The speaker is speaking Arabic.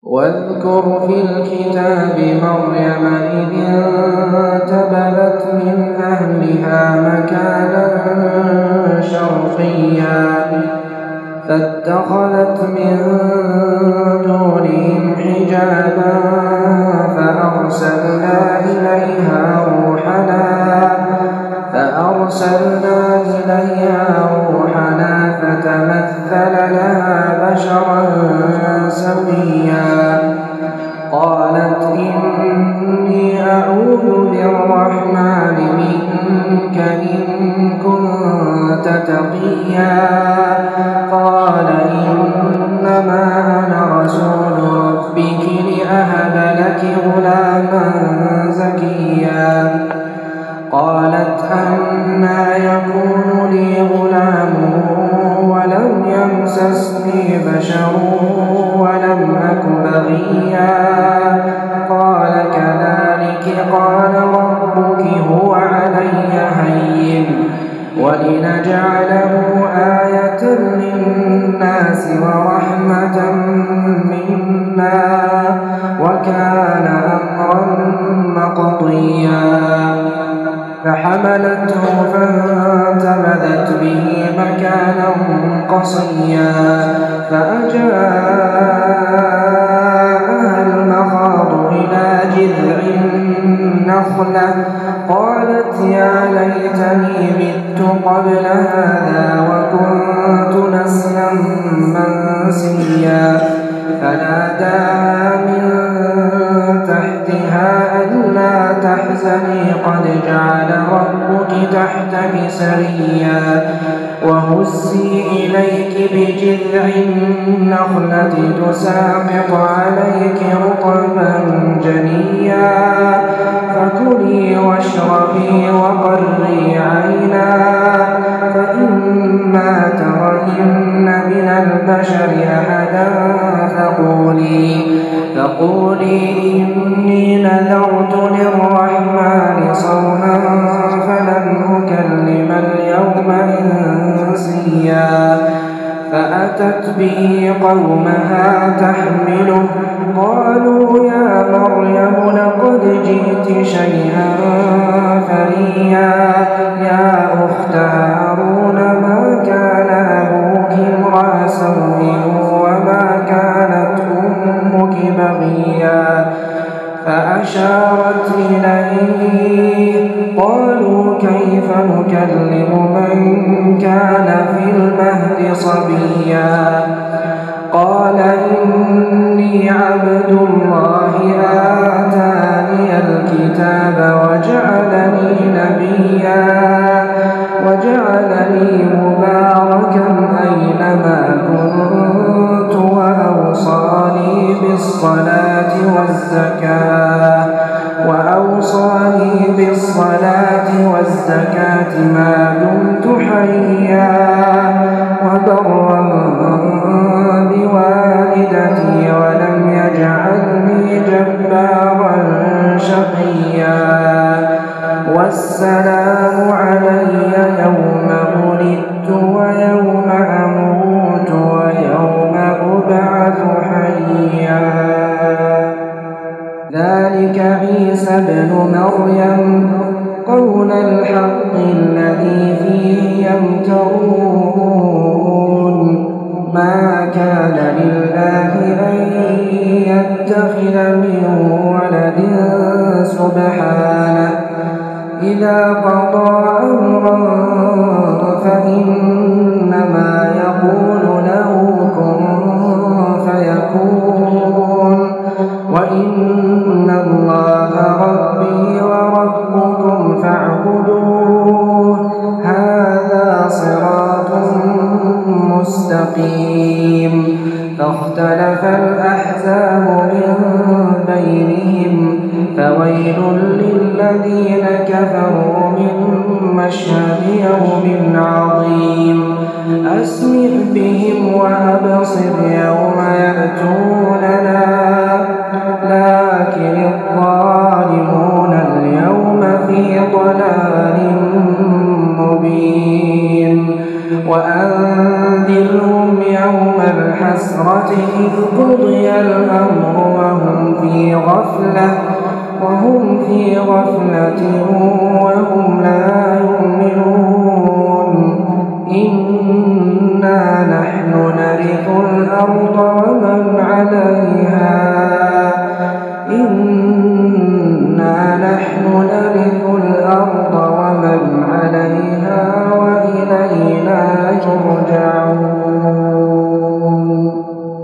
واذكر في الكتاب مريم إذ انتبذت من أهلها مكانا شرقيا فاتخذت من دونهم حجابا فأرسلنا إليها روحنا فتمثل لها بشرا سويا قالت إني أعوذ بالرحمن منك إن كنت تقيا قال إنما أنا رسول ربك لأهب لك غلاما زكيا قالت أنى يكون لي غلام ولم يمسسني بشر ولم أك بغيا قال كذلك قال ربك هو علي هين ولنجعله آية للناس ورحمة منا وكان أمرا مقضيا فحملته فانتبذت به مكانا قصيا فأجاءها المخاض إلى جذع النخلة قالت يا ليتني مت قبل هذا وكنت نسيا منسيا فناداها من تحتها ألا تحزني قد جعل ربك تحتك سريا وهزي إليك بجذع النخلة تساقط عليك رطبا جنيا فكلي واشربي وقري عينا فإما ترين من البشر أحدا فقولي إني نذرت للرحمن صوما فلن أكلم اليوم إنسيا فأتت به قومها تحمله قالوا يا مريم لقد جئت شيئا فريا يا أخت هارون ما كان أبوك امرأ سوء وما كانت أمك بغيا فأشارت إليه قالوا كيف نكلم من كان في المهد صبيا قال إني عبد الله آتاني الكتاب وجعلني نبيا وجعلني مباركا أينما كنت وأوصاني بالصلاة والزكاة ما دمت حيا وبرا بوالدتي ولم يجعلني جبارا شقيا والسلام علي يوم ولدت ويوم أموت ويوم أبعث حيا ذلك عيسى ابن مريم قول الحق الذي فيه يمترون ما كان لله أن يتخذ من ولد سبحانه إذا قضى أمرا فإنما يقول له كن فيكون وإن الله ربي وربكم فاعبدوه هذا صراط مستقيم فاختلف الأحزاب من بينهم فويل للذين كفروا من مشهد يوم عظيم أسمع بهم وأبصر يوم يأتوننا لكن الظالمون اليوم في ضلال مبين وأنذرهم يوم الحسرة إذ قضي الأمر وهم في غفلة وهم لا يؤمنون إنا نحن نرث الأرض ومن عليها